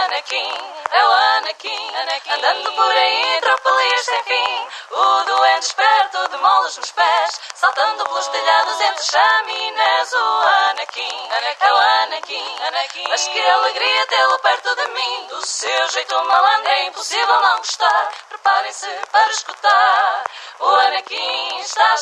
Anakin, é o Anakin, andando por aí, tropelias sem fim. O doente esperto de molas nos pés, saltando pelos telhados entre chaminés. O Anakin, é o Anakin, mas que alegria tê-lo perto de mim. Do seu jeito malandro é impossível não gostar. Preparem-se para escutar, o Anakin está a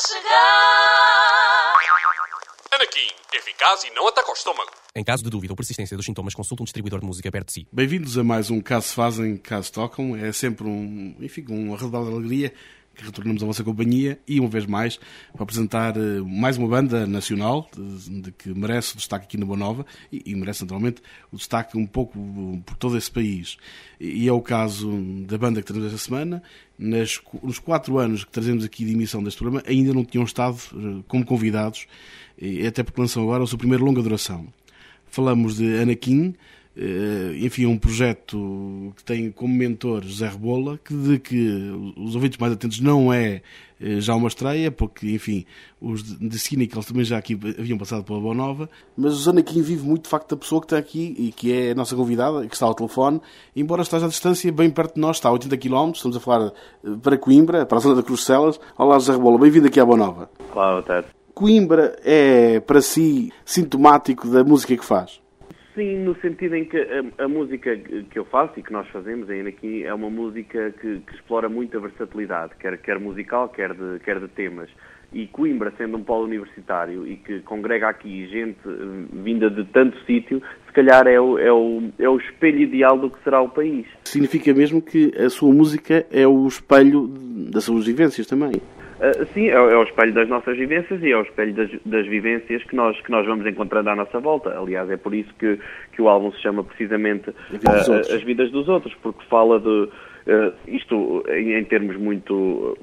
chegar. Anakin, eficaz e não ataca o estômago. Em caso de dúvida ou persistência dos sintomas, consulte um distribuidor de música perto de si. Bem-vindos a mais um Caso Fazem, Caso Tocam. É sempre um arredor de alegria que retornamos à vossa companhia e, uma vez mais, para apresentar mais uma banda nacional de que merece o destaque aqui na Boa Nova e merece, naturalmente, o destaque um pouco por todo esse país. E é o caso da banda que trazemos esta semana. Nos 4 anos que trazemos aqui de emissão deste programa, ainda não tinham estado como convidados, até porque lançam agora o seu primeiro longa duração. Falamos de Anakin, enfim, um projeto que tem como mentor José Rebola, de que os ouvintes mais atentos não é já uma estreia, porque, enfim, os de Cynicals também já aqui haviam passado pela Boa Nova, mas o Anakin vive muito de facto da pessoa que está aqui e que é a nossa convidada, que está ao telefone, embora esteja à distância bem perto de nós, está a 80 km, estamos a falar para Coimbra, para a zona da Cruz de Celas. Olá, José Rebola, bem-vindo aqui à Boa Nova. Olá, boa tarde. Coimbra é, para si, sintomático da música que faz? Sim, no sentido em que a música que eu faço e que nós fazemos ainda aqui é uma música que explora muito a versatilidade, quer musical, quer de temas. E Coimbra, sendo um polo universitário e que congrega aqui gente vinda de tanto sítio, se calhar é o espelho ideal do que será o país. Significa mesmo que a sua música é o espelho das suas vivências também? Sim, é o espelho das nossas vivências e é o espelho das vivências que nós vamos encontrando à nossa volta. Aliás, é por isso que o álbum se chama precisamente As Vidas dos Outros, porque fala de... isto, em termos muito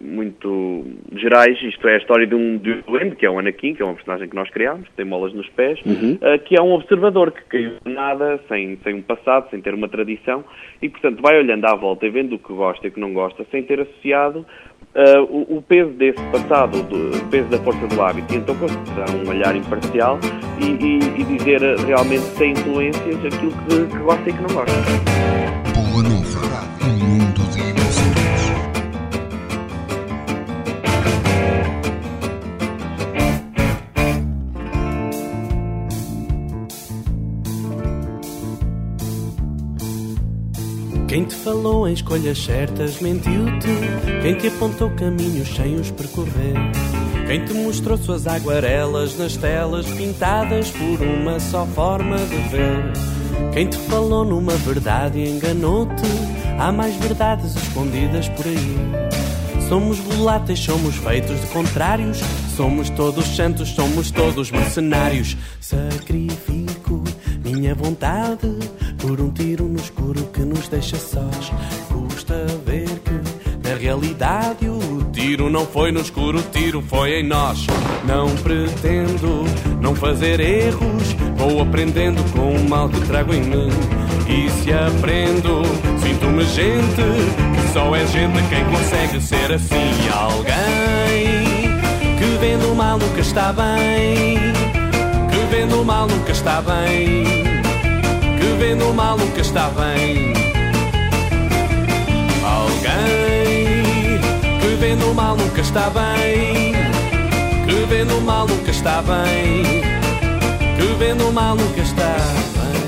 gerais, isto é a história de um duende, que é o Anakin, que é uma personagem que nós criámos, que tem molas nos pés, que é um observador que caiu de nada, sem um passado, sem ter uma tradição, e, portanto, vai olhando à volta e vendo o que gosta e o que não gosta, sem ter associado o peso desse passado, o peso da força do hábito, e então dar um olhar imparcial e dizer realmente sem influências aquilo que gosta e que não gosta. Boa Nova, um mundo de ilusões. Quem te falou em escolhas certas mentiu-te. Quem te apontou caminhos sem os percorrer. Quem te mostrou suas aguarelas nas telas pintadas por uma só forma de ver. Quem te falou numa verdade e enganou-te. Há mais verdades escondidas por aí. Somos voláteis, somos feitos de contrários. Somos todos santos, somos todos mercenários. Sacrifico minha vontade por um tiro no escuro que nos deixa sós. Custa ver que, na realidade, o tiro não foi no escuro, o tiro foi em nós. Não pretendo não fazer erros, vou aprendendo com o mal que trago em mim. E se aprendo, sinto-me gente, que só é gente quem consegue ser assim. Alguém que vendo o mal nunca está bem, que vendo o mal nunca está bem, que vendo o mal nunca está bem. Alguém que vendo o mal nunca está bem, que vendo o mal nunca está bem, que vendo o mal nunca está bem.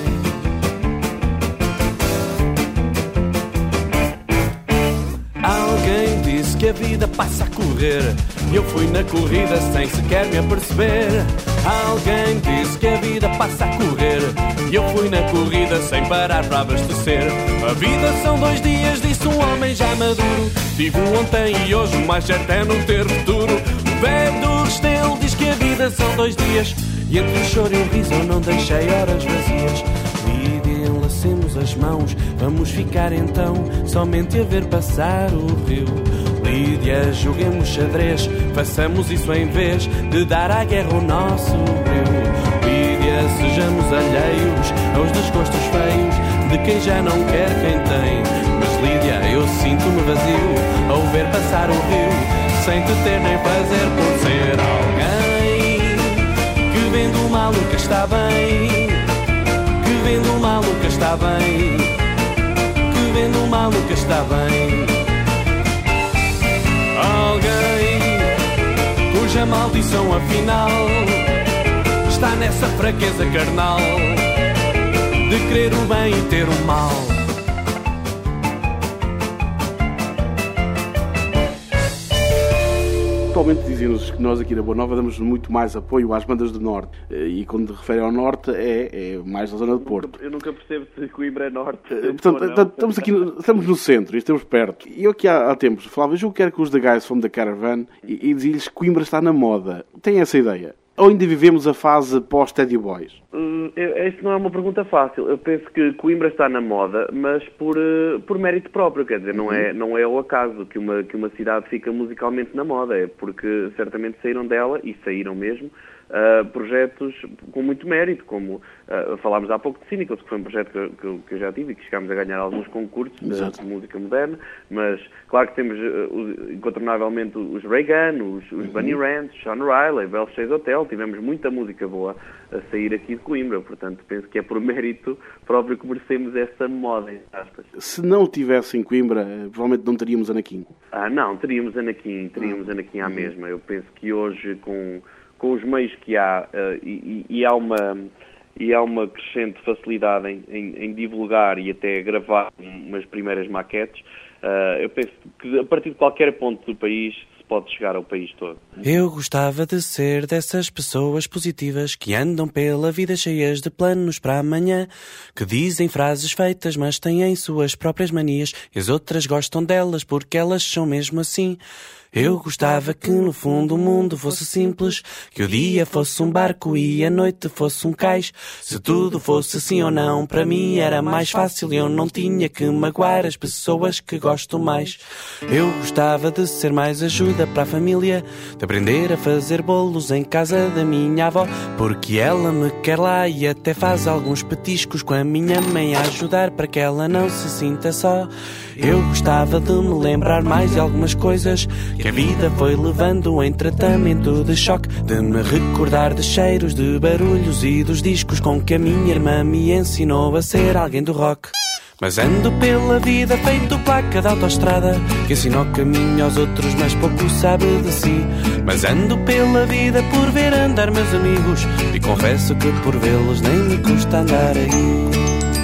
Alguém disse que a vida passa a correr, e eu fui na corrida sem sequer me aperceber. Alguém disse que a vida passa a correr, e eu fui na corrida sem parar para abastecer. A vida são 2 dias, disse um homem já maduro. Tive um ontem e hoje, o mais certo é não ter futuro. O velho do Restelo diz que a vida são 2 dias, e entre o choro e o riso eu não deixei horas vazias. Lídia, enlacemos as mãos, vamos ficar então somente a ver passar o rio. Lídia, joguemos xadrez, façamos isso em vez de dar à guerra o nosso breu. Lídia, sejamos alheios aos desgostos feios de quem já não quer quem tem. Mas Lídia, eu sinto-me vazio ao ver passar o rio, sem te ter nem fazer por ser alguém que vendo o mal nunca está bem, que vendo o mal nunca está bem, mal nunca está bem. Alguém cuja maldição afinal está nessa fraqueza carnal de querer o bem e ter o mal. Atualmente dizem-nos que nós aqui na Boa Nova damos muito mais apoio às bandas do Norte. E quando refere ao Norte é mais na zona de Porto. Eu nunca percebo se Coimbra é Norte. Portanto, estamos no centro e estamos perto. E eu aqui há tempos falava, eu quero que os The Guys from the Caravan e dizia-lhes que Coimbra está na moda. Tem essa ideia? Ou ainda vivemos a fase pós-Teddy Boys? Isso não é uma pergunta fácil. Eu penso que Coimbra está na moda, mas por mérito próprio. Quer dizer, não é ao acaso que uma cidade fica musicalmente na moda. É porque certamente saíram dela, e saíram mesmo, projetos com muito mérito, como falámos há pouco de Cynicals, que foi um projeto que eu já tive e que chegámos a ganhar alguns concursos de música moderna, mas claro que temos incontornavelmente os Reagan, os Bunny Ranch, Sean Riley, Bell Chase Hotel, tivemos muita música boa a sair aqui de Coimbra, portanto penso que é por mérito próprio que merecemos essa moda, entre aspas. Se não tivesse em Coimbra, provavelmente não teríamos Anakin. Não, teríamos Anakin à mesma. Eu penso que hoje com os meios que há e há uma crescente facilidade em divulgar e até gravar umas primeiras maquetes, eu penso que a partir de qualquer ponto do país se pode chegar ao país todo. Eu gostava de ser dessas pessoas positivas que andam pela vida cheias de planos para amanhã, que dizem frases feitas mas têm suas próprias manias e as outras gostam delas porque elas são mesmo assim. Eu gostava que no fundo o mundo fosse simples, que o dia fosse um barco e a noite fosse um cais. Se tudo fosse sim ou não, para mim era mais fácil e eu não tinha que magoar as pessoas que gosto mais. Eu gostava de ser mais ajuda para a família, de aprender a fazer bolos em casa da minha avó, porque ela me quer lá e até faz alguns petiscos com a minha mãe a ajudar para que ela não se sinta só. Eu gostava de me lembrar mais de algumas coisas que a vida foi levando em tratamento de choque, de me recordar de cheiros, de barulhos e dos discos com que a minha irmã me ensinou a ser alguém do rock. Mas ando pela vida feito placa de autoestrada, que ensina o caminho aos outros mas pouco sabe de si. Mas ando pela vida por ver andar meus amigos, e confesso que por vê-los nem me custa andar aí.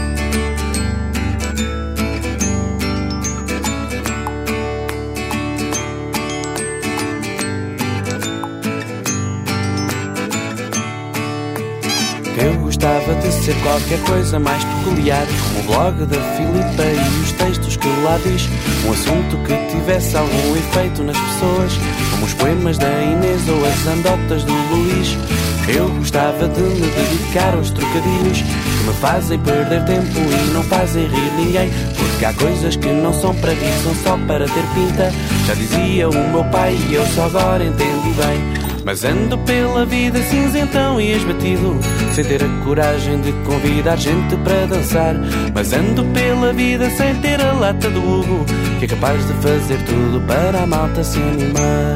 Eu gostava de ser qualquer coisa mais peculiar, como o blog da Filipa e os textos que lá diz, um assunto que tivesse algum efeito nas pessoas, como os poemas da Inês ou as anedotas do Luís. Eu gostava de me dedicar aos trocadilhos que me fazem perder tempo e não fazem rir ninguém, porque há coisas que não são para rir, são só para ter pinta. Já dizia o meu pai e eu só agora entendi bem. Mas ando pela vida cinzentão e esbatido, sem ter a coragem de convidar gente para dançar. Mas ando pela vida sem ter a lata do Hugo, que é capaz de fazer tudo para a malta se animar.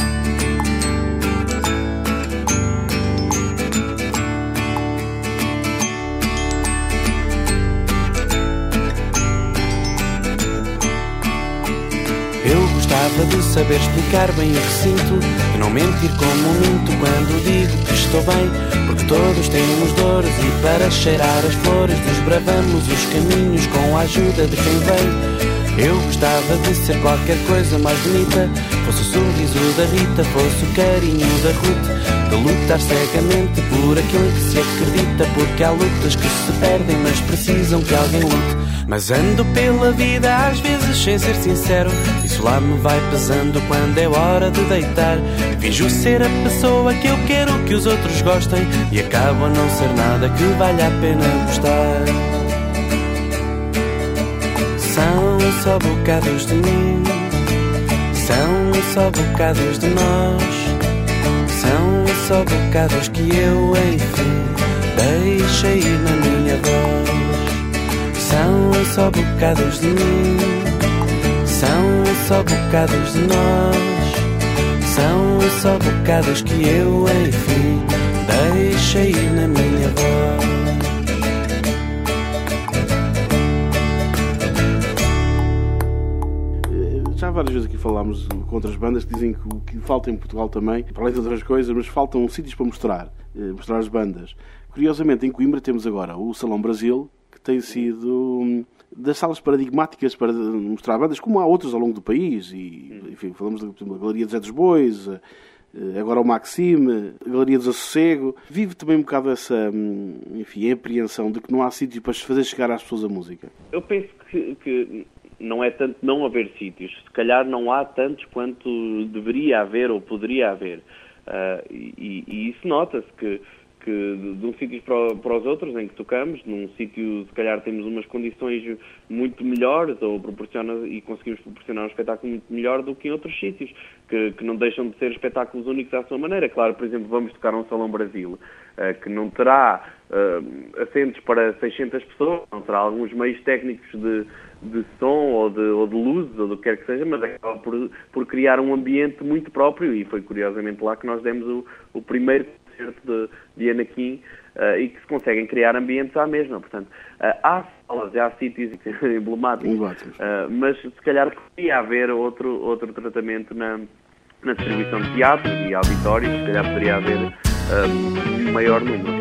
Eu gostava de saber explicar bem o que sinto, de não mentir como minto quando digo que estou bem, porque todos temos dores e para cheirar as flores desbravamos os caminhos com a ajuda de quem vem. Eu gostava de ser qualquer coisa mais bonita, fosse o sorriso da Rita, fosse o carinho da Ruth, de lutar cegamente por aquilo em que se acredita, porque há lutas que se perdem mas precisam que alguém lute. Mas ando pela vida às vezes sem ser sincero, isso lá me vai pesando quando é hora de deitar. Finjo ser a pessoa que eu quero que os outros gostem e acabo a não ser nada que valha a pena gostar. São só bocados de mim, são só bocados de nós, são só bocados que eu enfim deixei ir na minha voz. São só bocados de mim, são só bocados de nós, são só bocados que eu enfim deixei ir na minha voz. várias vezes aqui falámos com outras bandas que dizem que o que falta em Portugal também, para além de outras coisas, mas faltam sítios para mostrar as bandas. Curiosamente, em Coimbra temos agora o Salão Brasil, que tem sido das salas paradigmáticas para mostrar bandas, como há outros ao longo do país. E, enfim, falamos da Galeria de Zé dos Bois, agora o Maxime, a Galeria do Sossego. Vive também um bocado essa, enfim, apreensão de que não há sítio para fazer chegar às pessoas a música. Eu penso que não é tanto não haver sítios. Se calhar não há tantos quanto deveria haver ou poderia haver. E isso nota-se que de um sítio para os outros em que tocamos, num sítio se calhar temos umas condições muito melhores e conseguimos proporcionar um espetáculo muito melhor do que em outros sítios, que não deixam de ser espetáculos únicos à sua maneira. Claro, por exemplo, vamos tocar um Salão Brasil, que não terá assentos para 600 pessoas, não terá alguns meios técnicos de som ou de luzes ou do que quer que seja, mas acaba por criar um ambiente muito próprio, e foi curiosamente lá que nós demos o primeiro concerto de Anakin, e que se conseguem criar ambientes à mesma. Portanto, há salas, há sítios emblemáticos, mas se calhar poderia haver outro tratamento na distribuição de teatros e auditórios, se calhar poderia haver um maior número.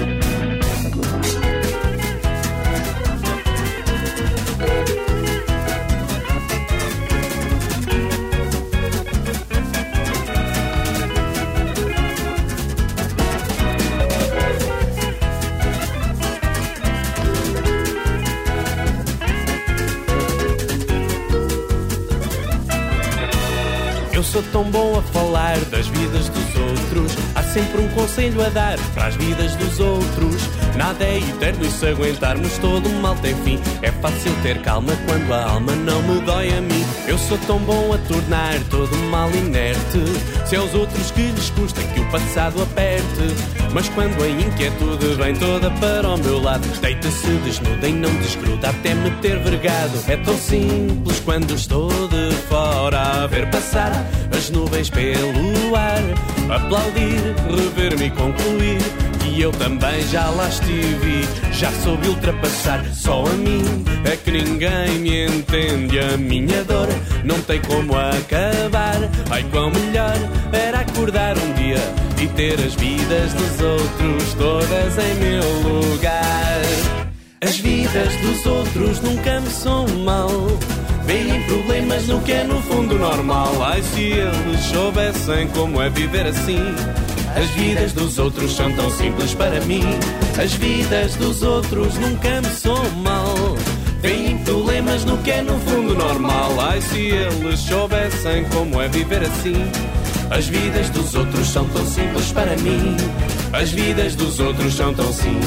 Eu sou tão bom a falar das vidas dos outros. Há sempre um conselho a dar para as vidas dos outros. Nada é eterno e se aguentarmos todo mal tem fim. É fácil ter calma quando a alma não me dói a mim. Eu sou tão bom a tornar todo mal inerte. Se aos outros que lhes custa que o passado aperte. Mas quando a inquietude vem toda para o meu lado, deita-se desnuda e não desgruda até me ter vergado. É tão simples quando estou de fora a ver passar as nuvens pelo ar, aplaudir, rever-me e concluir que eu também já lá estive, já soube ultrapassar. Só a mim é que ninguém me entende, a minha dor não tem como acabar. Ai, quão melhor era acordar um dia e ter as vidas dos outros todas em meu lugar. As vidas dos outros nunca me são mal, veem problemas no que é no fundo normal. Ai, se eles soubessem como é viver assim. As vidas dos outros são tão simples para mim. As vidas dos outros nunca me são mal, veem problemas no que é no fundo normal. Ai, se eles soubessem como é viver assim. As vidas dos outros são tão simples para mim. As vidas dos outros são tão simples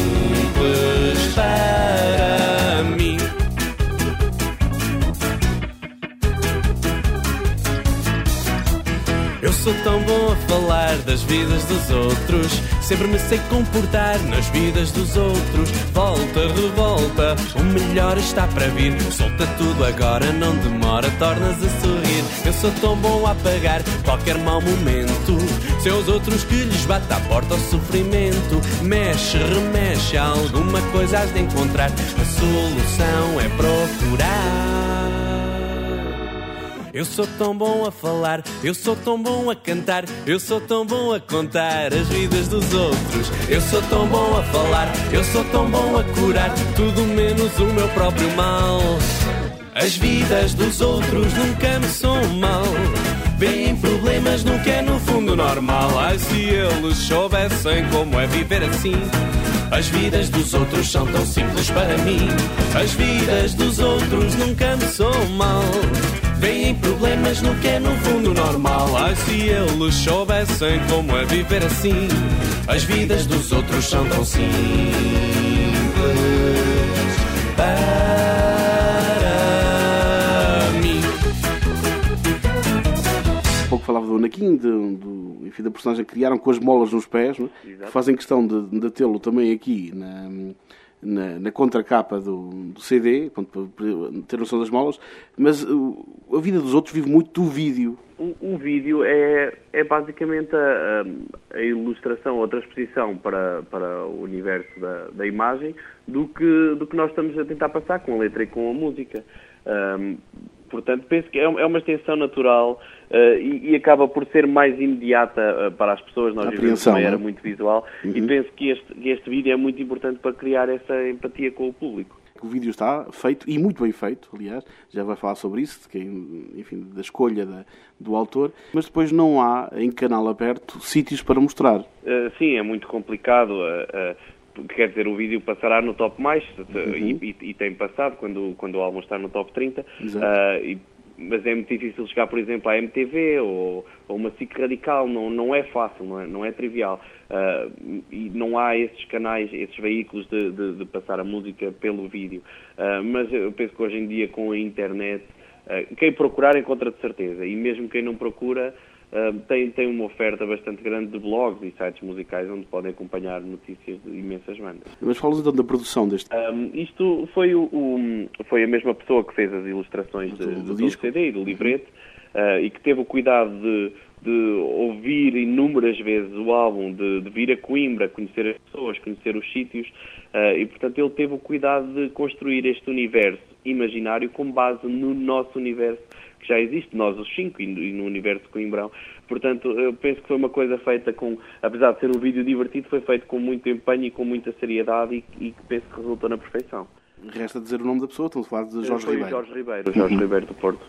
para mim. Eu sou tão bom a falar das vidas dos outros. Sempre me sei comportar nas vidas dos outros. Volta, revolta, o melhor está para vir. Solta tudo agora, não demora, tornas a sorrir. Eu sou tão bom a apagar qualquer mau momento. Se aos outros que lhes bate à porta o sofrimento. Mexe, remexe, alguma coisa has de encontrar. A solução é procurar. Eu sou tão bom a falar, eu sou tão bom a cantar, eu sou tão bom a contar as vidas dos outros. Eu sou tão bom a falar, eu sou tão bom a curar tudo menos o meu próprio mal. As vidas dos outros nunca me são mal, veem problemas no que é no fundo normal. Ai, se eles soubessem como é viver assim. As vidas dos outros são tão simples para mim. As vidas dos outros nunca me são mal, veem problemas no que é no fundo normal. Ai, se eles soubessem como é viver assim. As vidas dos outros são tão simples para mim. Há pouco falava do Anakin, enfim, da personagem que criaram com as molas nos pés, não é? Que fazem questão de tê-lo também aqui na contracapa do CD, para ter noção das molas, mas a vida dos outros vive muito do vídeo. O vídeo é basicamente a ilustração, a transposição para o universo da imagem do que nós estamos a tentar passar com a letra e com a música. portanto, penso que é uma extensão natural e acaba por ser mais imediata para as pessoas. Nós vivemos uma era muito visual e penso que este vídeo é muito importante para criar essa empatia com o público. O vídeo está feito, e muito bem feito, aliás, já vai falar sobre isso, da escolha do autor, mas depois não há, em canal aberto, sítios para mostrar. Sim, é muito complicado. Quer dizer, o vídeo passará no top mais, e tem passado quando o álbum está no top 30, mas é muito difícil chegar, por exemplo, à MTV ou uma SIC Radical, não é fácil, não é trivial. E não há esses canais, esses veículos de passar a música pelo vídeo. Mas eu penso que hoje em dia, com a internet, quem procurar encontra de certeza, e mesmo quem não procura, tem uma oferta bastante grande de blogs e sites musicais onde podem acompanhar notícias de imensas bandas. Mas falas então da produção deste... Isto foi a mesma pessoa que fez as ilustrações do CD e do livrete, e que teve o cuidado de ouvir inúmeras vezes o álbum, de vir a Coimbra, conhecer as pessoas, conhecer os sítios, e portanto ele teve o cuidado de construir este universo imaginário com base no nosso universo que já existe, nós os 5, e no universo de Coimbrão. Portanto, eu penso que foi uma coisa feita apesar de ser um vídeo divertido, foi feito com muito empenho e com muita seriedade e que penso que resultou na perfeição. Resta dizer o nome da pessoa, estamos a falar de Jorge Ribeiro. Jorge Ribeiro do Porto.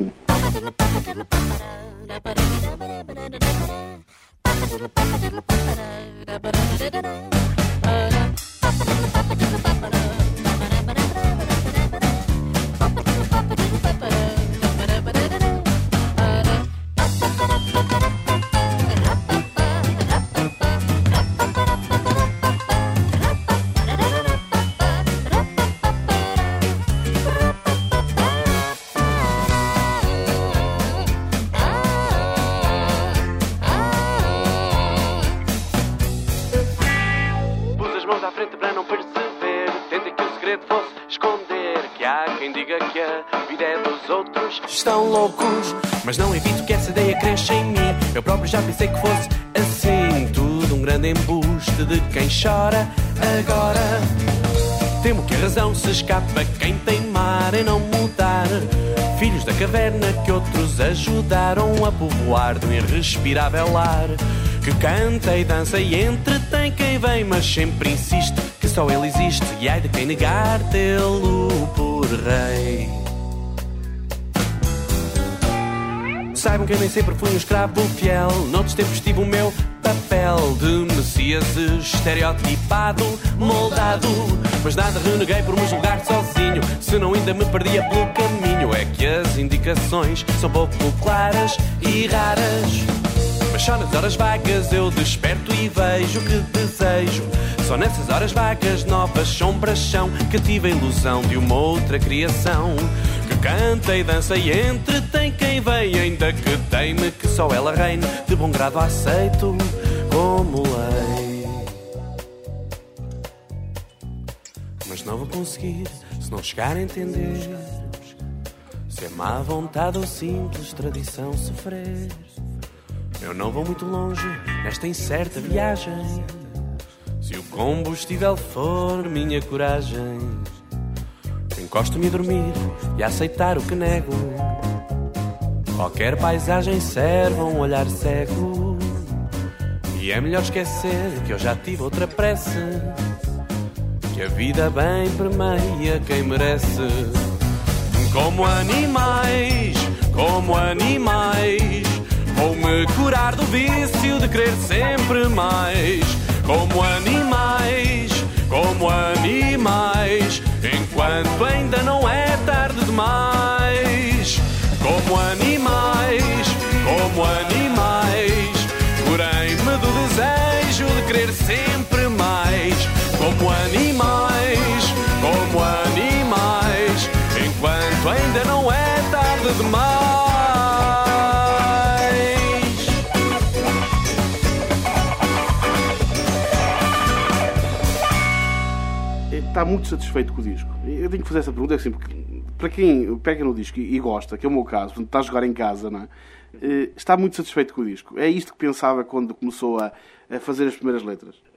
Para não perceber, tentei que o segredo fosse esconder. Que há quem diga que a vida é dos outros. Estão loucos, mas não evito que essa ideia cresça em mim. Eu próprio já pensei que fosse assim. Tudo um grande embuste de quem chora agora. Temo que a razão se escape a quem teimar em não mudar. Filhos da caverna que outros ajudaram a povoar do irrespirável ar. Que canta e dança e entretém quem vem, mas sempre insiste que só ele existe. E ai de quem negar tê-lo por rei. Saibam que eu nem sempre fui um escravo fiel. Noutros tempos tive o meu papel de Messias estereotipado, moldado. Mas nada reneguei por me julgar sozinho, senão ainda me perdia pelo caminho. É que as indicações são pouco claras e raras. Mas só nas horas vagas eu desperto e vejo o que desejo. Só nessas horas vagas novas sombras são que tive a ilusão de uma outra criação. Que canta e dança e entretém quem vem, ainda que teime que só ela reine. De bom grado aceito como lei. Mas não vou conseguir se não chegar a entender se é má vontade ou simples tradição sofrer. Eu não vou muito longe nesta incerta viagem, se o combustível for minha coragem. Encosto-me a dormir e a aceitar o que nego. Qualquer paisagem serve a um olhar cego. E é melhor esquecer que eu já tive outra prece, que a vida bem permeia quem merece. Como animais, vou-me curar do vício de querer sempre mais. Como animais, enquanto ainda não é tarde demais. Como animais, curei-me do desejo de querer sempre mais. Como animais, enquanto ainda não é tarde demais. Está muito satisfeito com o disco? Eu tenho que fazer essa pergunta, é assim, porque para quem pega no disco e gosta, que é o meu caso, portanto, está a jogar em casa, não é? Está muito satisfeito com o disco. É isto que pensava quando começou a fazer as primeiras letras?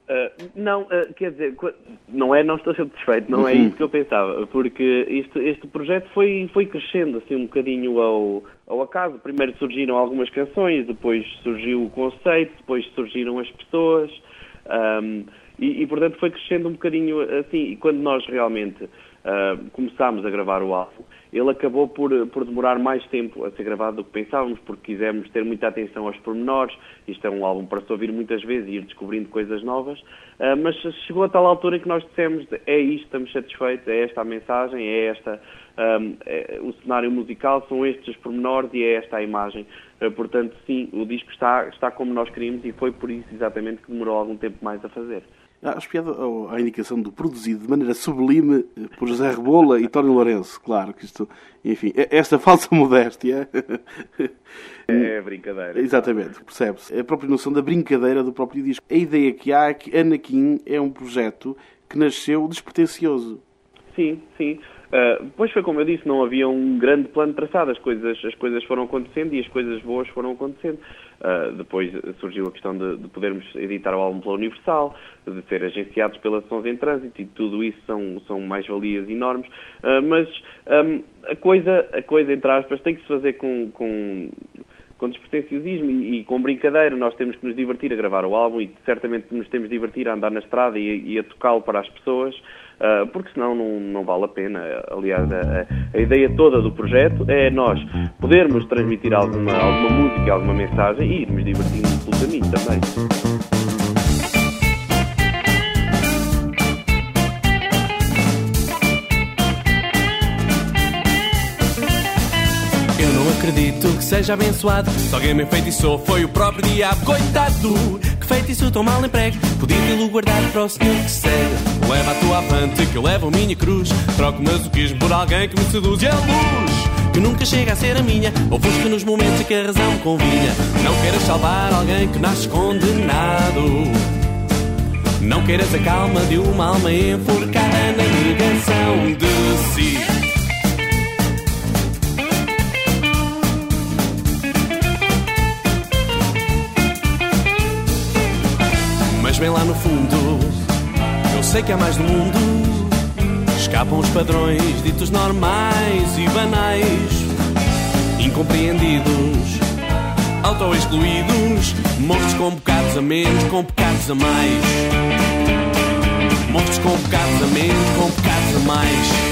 Não, quer dizer, não estou satisfeito, não é isso que eu pensava, porque este projeto foi crescendo assim um bocadinho ao acaso. Primeiro surgiram algumas canções, depois surgiu o conceito, depois surgiram as pessoas, e portanto foi crescendo um bocadinho assim, e quando nós realmente começámos a gravar o álbum, ele acabou por demorar mais tempo a ser gravado do que pensávamos, porque quisemos ter muita atenção aos pormenores. Isto é um álbum para se ouvir muitas vezes e ir descobrindo coisas novas, mas chegou a tal altura em que nós dissemos: é isto, estamos satisfeitos, é esta a mensagem, é esta o cenário musical, são estes os pormenores e é esta a imagem. Portanto, sim, o disco está como nós queríamos, e foi por isso exatamente que demorou algum tempo mais a fazer. Espiado à indicação do produzido de maneira sublime por José Rebola e Tónio Lourenço. Claro que isto, enfim, esta falsa modéstia... É brincadeira. Exatamente, percebe-se. A própria noção da brincadeira do próprio disco. A ideia que há é que Anakin é um projeto que nasceu despretensioso. Sim. Pois foi como eu disse, não havia um grande plano traçado, as coisas foram acontecendo e as coisas boas foram acontecendo. Depois surgiu a questão de podermos editar o álbum pela Universal, de ser agenciados pela Sons em Trânsito, e tudo isso são mais-valias enormes, mas a coisa, entre aspas, tem que se fazer com despretensiosismo e com brincadeira. Nós temos que nos divertir a gravar o álbum, e certamente nos temos de divertir a andar na estrada e a tocá-lo para as pessoas, porque senão não vale a pena. Aliás, a ideia toda do projeto é nós podermos transmitir alguma música, alguma mensagem, e irmos divertindo pelo caminho também. Acredito que seja abençoado. Se alguém me enfeitiçou foi o próprio diabo. Coitado, que feitiço tão mal emprego. Podia tê-lo guardado para o senhor que segue. Leva a tua avante que eu levo a minha cruz. Troco o masoquismo por alguém que me seduz. E a luz que nunca chega a ser a minha. Ofusca nos momentos em que a razão me convinha. Não queiras salvar alguém que nasce condenado. Não queiras a calma de uma alma enforcada na negação de si. Mas bem lá no fundo, eu sei que há mais no mundo. Escapam os padrões ditos normais e banais, incompreendidos, auto-excluídos. Monstros com bocados a menos, com bocados a mais. Monstros com bocados a menos, com bocados a mais.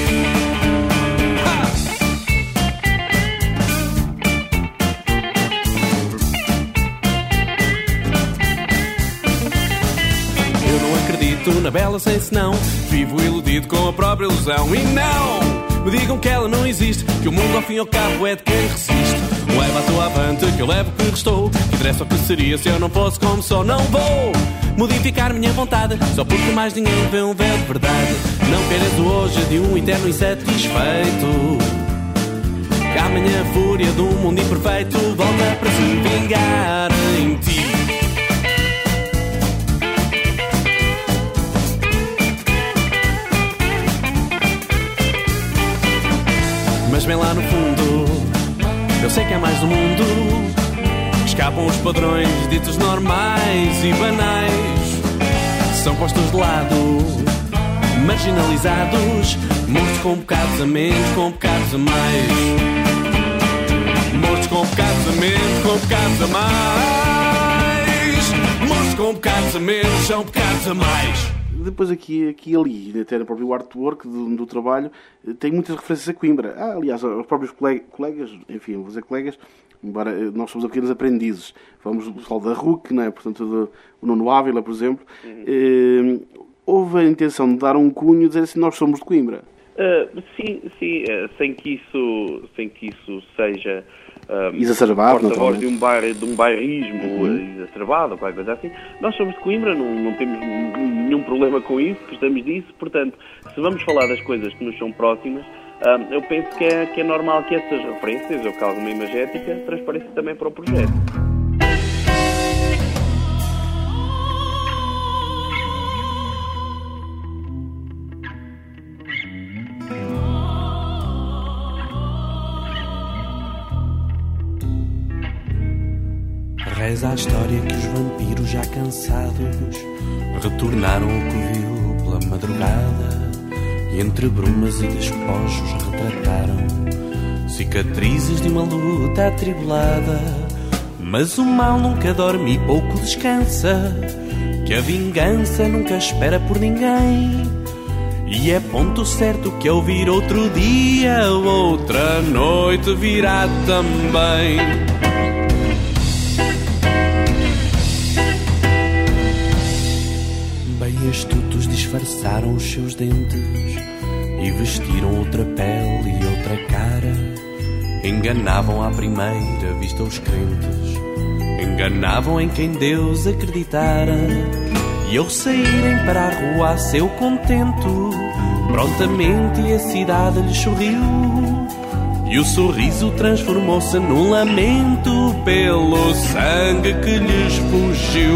Na bela sem senão, vivo iludido com a própria ilusão. E não me digam que ela não existe, que o mundo ao fim e ao cabo é de quem resiste. Leva a tua avante que eu levo o que restou. Que interessa o que seria se eu não fosse como sou. Não vou modificar minha vontade só porque mais ninguém vê um véu de verdade. Não queiras o hoje de um eterno insatisfeito, que amanhã a fúria de um mundo imperfeito volta para se vingar em ti. Mas bem lá no fundo, eu sei que é mais do mundo. Escapam os padrões ditos normais e banais. São postos de lado, marginalizados. Monstros com bocados a menos, com bocados a mais. Monstros com bocados a menos, com bocados a mais. Monstros com bocados a menos, são bocados a mais. Depois aqui e ali, até no próprio artwork do trabalho, tem muitas referências a Coimbra. Aliás, os próprios colegas, enfim, vou dizer colegas, embora nós somos pequenos aprendizes. Vamos do pessoal da RUC, não é? Portanto, o Nuno Ávila, por exemplo. Houve a intenção de dar um cunho e dizer assim: nós somos de Coimbra. Sim, sem que isso seja exacerbado, porta-voz de um bairrismo exacerbado ou qualquer coisa assim. Nós somos de Coimbra, não temos nenhum problema com isso, gostamos disso. Portanto, se vamos falar das coisas que nos são próximas, eu penso que é normal que essas referências, ou que alguma imagética, transpareça também para o projeto. Reza a história que os vampiros já cansados retornaram ao covil pela madrugada e entre brumas e despojos retrataram cicatrizes de uma luta atribulada. Mas o mal nunca dorme e pouco descansa, que a vingança nunca espera por ninguém. E é ponto certo que ao vir outro dia, outra noite virá também. Bem astutos disfarçaram os seus dentes e vestiram outra pele e outra cara. Enganavam à primeira vista os crentes, enganavam em quem Deus acreditara. E ao saírem para a rua a seu contento, prontamente a cidade lhes sorriu. E o sorriso transformou-se num lamento pelo sangue que lhes fugiu.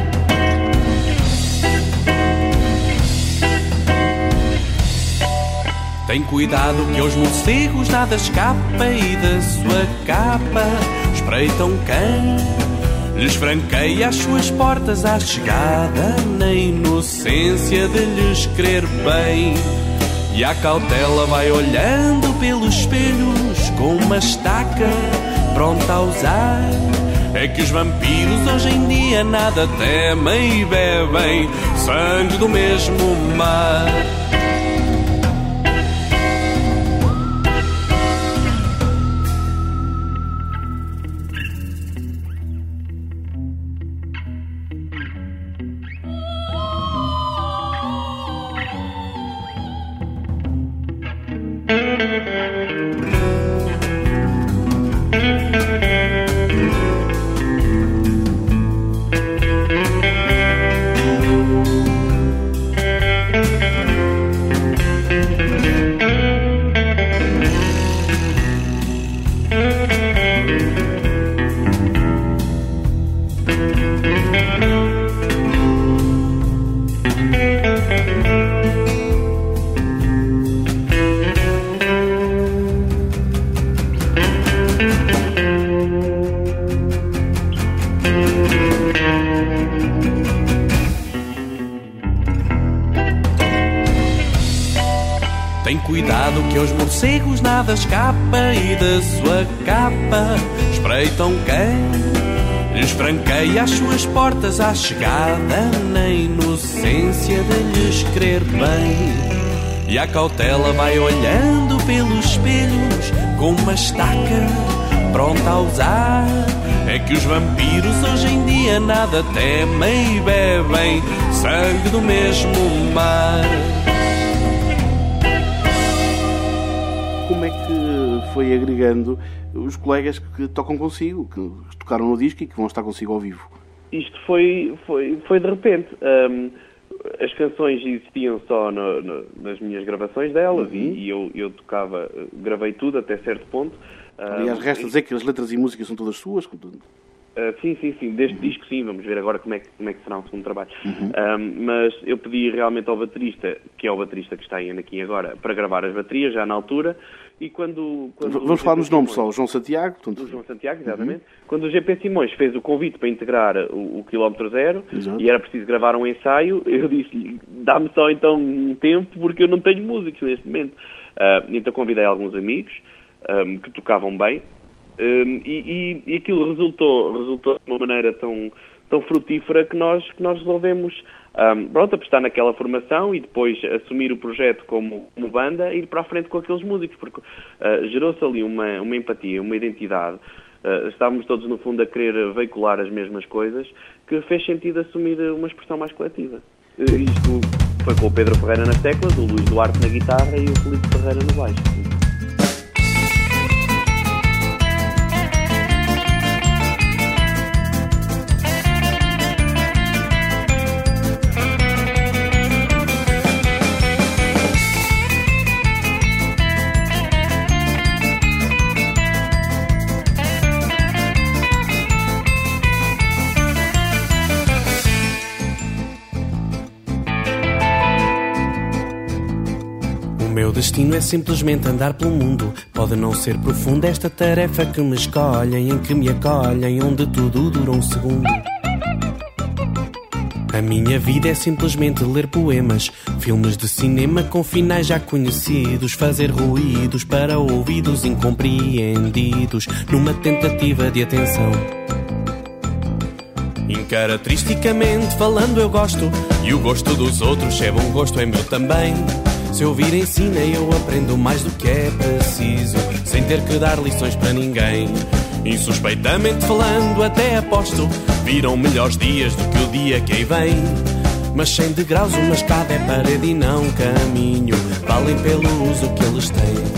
Tem cuidado que aos morcegos nada escapa e da sua capa espreitam quem lhes franqueia as suas portas à chegada na inocência de lhes querer bem. E a cautela vai olhando pelos espelhos com uma estaca pronta a usar. É que os vampiros hoje em dia nada temem e bebem sangue do mesmo mar. Tem cuidado que aos morcegos nada escapa e da sua capa espreitam quem lhes franqueia as suas portas à chegada na inocência de lhes querer bem. E a cautela vai olhando pelos espelhos com uma estaca pronta a usar. É que os vampiros hoje em dia nada temem e bebem sangue do mesmo mar. Como é que foi agregando os colegas que tocam consigo, que tocaram no disco e que vão estar consigo ao vivo? Isto foi de repente. As canções existiam só nas minhas gravações delas e eu tocava, gravei tudo até certo ponto. Aliás, resta dizer que as letras e músicas são todas suas? Sim. Deste disco, sim. Vamos ver agora como é que será um segundo trabalho. Mas eu pedi realmente ao baterista, que é o baterista que está aí aqui agora, para gravar as baterias, já na altura. E quando vamos falar nos nomes só. O João Santiago. O João Santiago, exatamente. Quando o GP Simões fez o convite para integrar o Quilómetro Zero, exato, e era preciso gravar um ensaio, eu disse-lhe, dá-me só então um tempo, porque eu não tenho músicos neste momento. Então convidei alguns amigos que tocavam bem. E aquilo resultou de uma maneira tão frutífera que nós resolvemos apostar naquela formação e depois assumir o projeto como banda e ir para a frente com aqueles músicos, porque gerou-se ali uma empatia, uma identidade. Estávamos todos, no fundo, a querer veicular as mesmas coisas, que fez sentido assumir uma expressão mais coletiva. Isto foi com o Pedro Ferreira nas teclas, o Luís Duarte na guitarra e o Filipe Ferreira no baixo. meu destino é simplesmente andar pelo mundo. Pode não ser profunda esta tarefa que me escolhem, em que me acolhem, onde tudo dura um segundo. A minha vida é simplesmente ler poemas, filmes de cinema com finais já conhecidos, fazer ruídos para ouvidos incompreendidos, numa tentativa de atenção. Caracteristicamente falando eu gosto, e o gosto dos outros é bom gosto, é meu também. Se ouvir ensina eu aprendo mais do que é preciso, sem ter que dar lições para ninguém. Insuspeitamente falando até aposto, viram melhores dias do que o dia que aí vem. Mas 100 degraus uma escada é parede e não caminho, valem pelo uso que eles têm.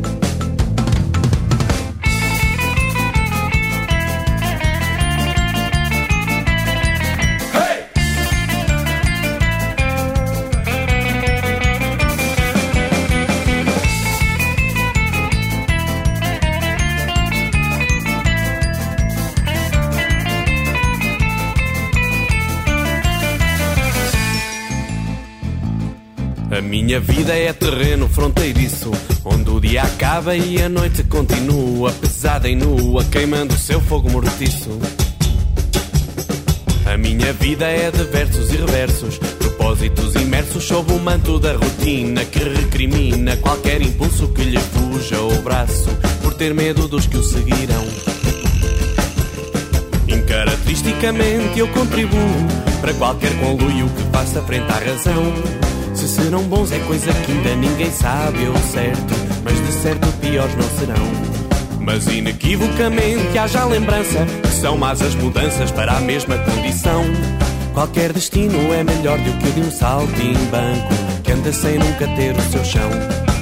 A minha vida é terreno fronteiriço, onde o dia acaba e a noite continua, pesada e nua, queimando o seu fogo mortiço. A minha vida é de versos e reversos, propósitos imersos sob o manto da rotina, que recrimina qualquer impulso que lhe fuja o braço, por ter medo dos que o seguirão. Incaracteristicamente eu contribuo para qualquer conluio que faça frente à razão. Se serão bons é coisa que ainda ninguém sabe ao certo, mas de certo piores não serão. Mas inequivocamente haja a lembrança que são más as mudanças para a mesma condição. Qualquer destino é melhor do que o de um saltimbanco que anda sem nunca ter o seu chão.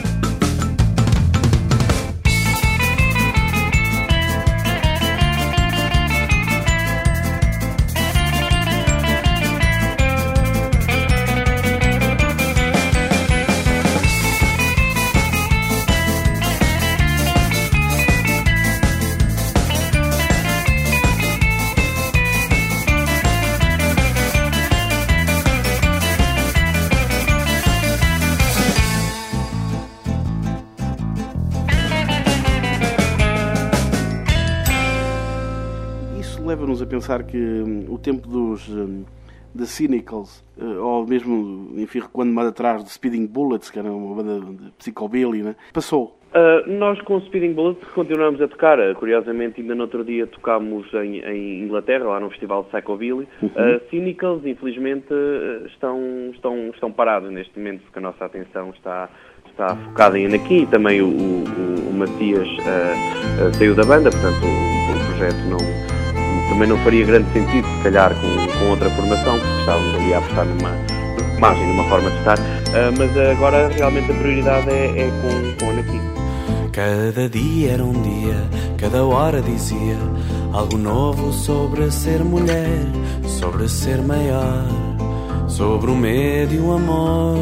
Leva-nos a pensar que o tempo dos The Cynicals, ou mesmo, enfim, recuando mais atrás, de Speeding Bullets, que era uma banda de psychobilly, né? Passou. Nós com o Speeding Bullets continuamos a tocar. Curiosamente, ainda no outro dia tocámos em Inglaterra, lá no festival de Psychobilly. Cynicals, infelizmente, estão parados neste momento, porque a nossa atenção está focada em Anakin, e também o Matias saiu da banda, portanto o projeto também não faria grande sentido, se calhar, com outra formação, porque estávamos ali a apostar numa imagem, numa forma de estar, mas agora realmente a prioridade é com Anakin. Cada dia era um dia, cada hora dizia algo novo sobre ser mulher, sobre ser maior, sobre o medo e o amor.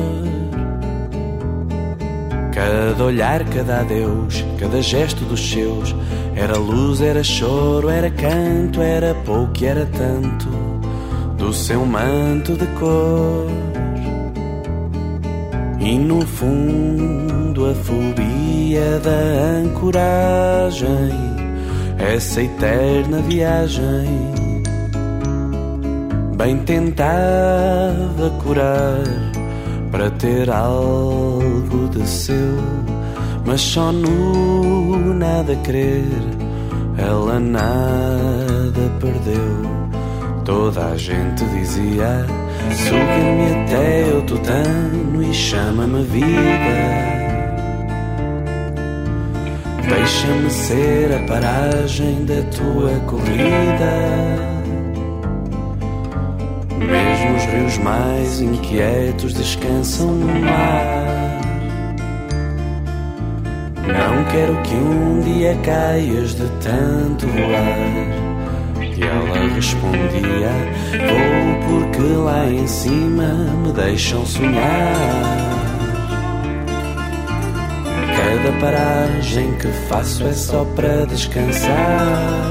Cada olhar, cada adeus, cada gesto dos seus, era luz, era choro, era canto, era pouco e era tanto do seu manto de cor. E no fundo a fobia da ancoragem, essa eterna viagem, bem tentava curar para ter algo de seu, mas só no nada querer ela nada perdeu. Toda a gente dizia: suga-me até o tutano e chama-me vida, deixa-me ser a paragem da tua corrida. Mesmo os rios mais inquietos descansam no mar. Não quero que um dia caias de tanto voar. E ela respondia: vou porque lá em cima me deixam sonhar. Cada paragem que faço é só para descansar,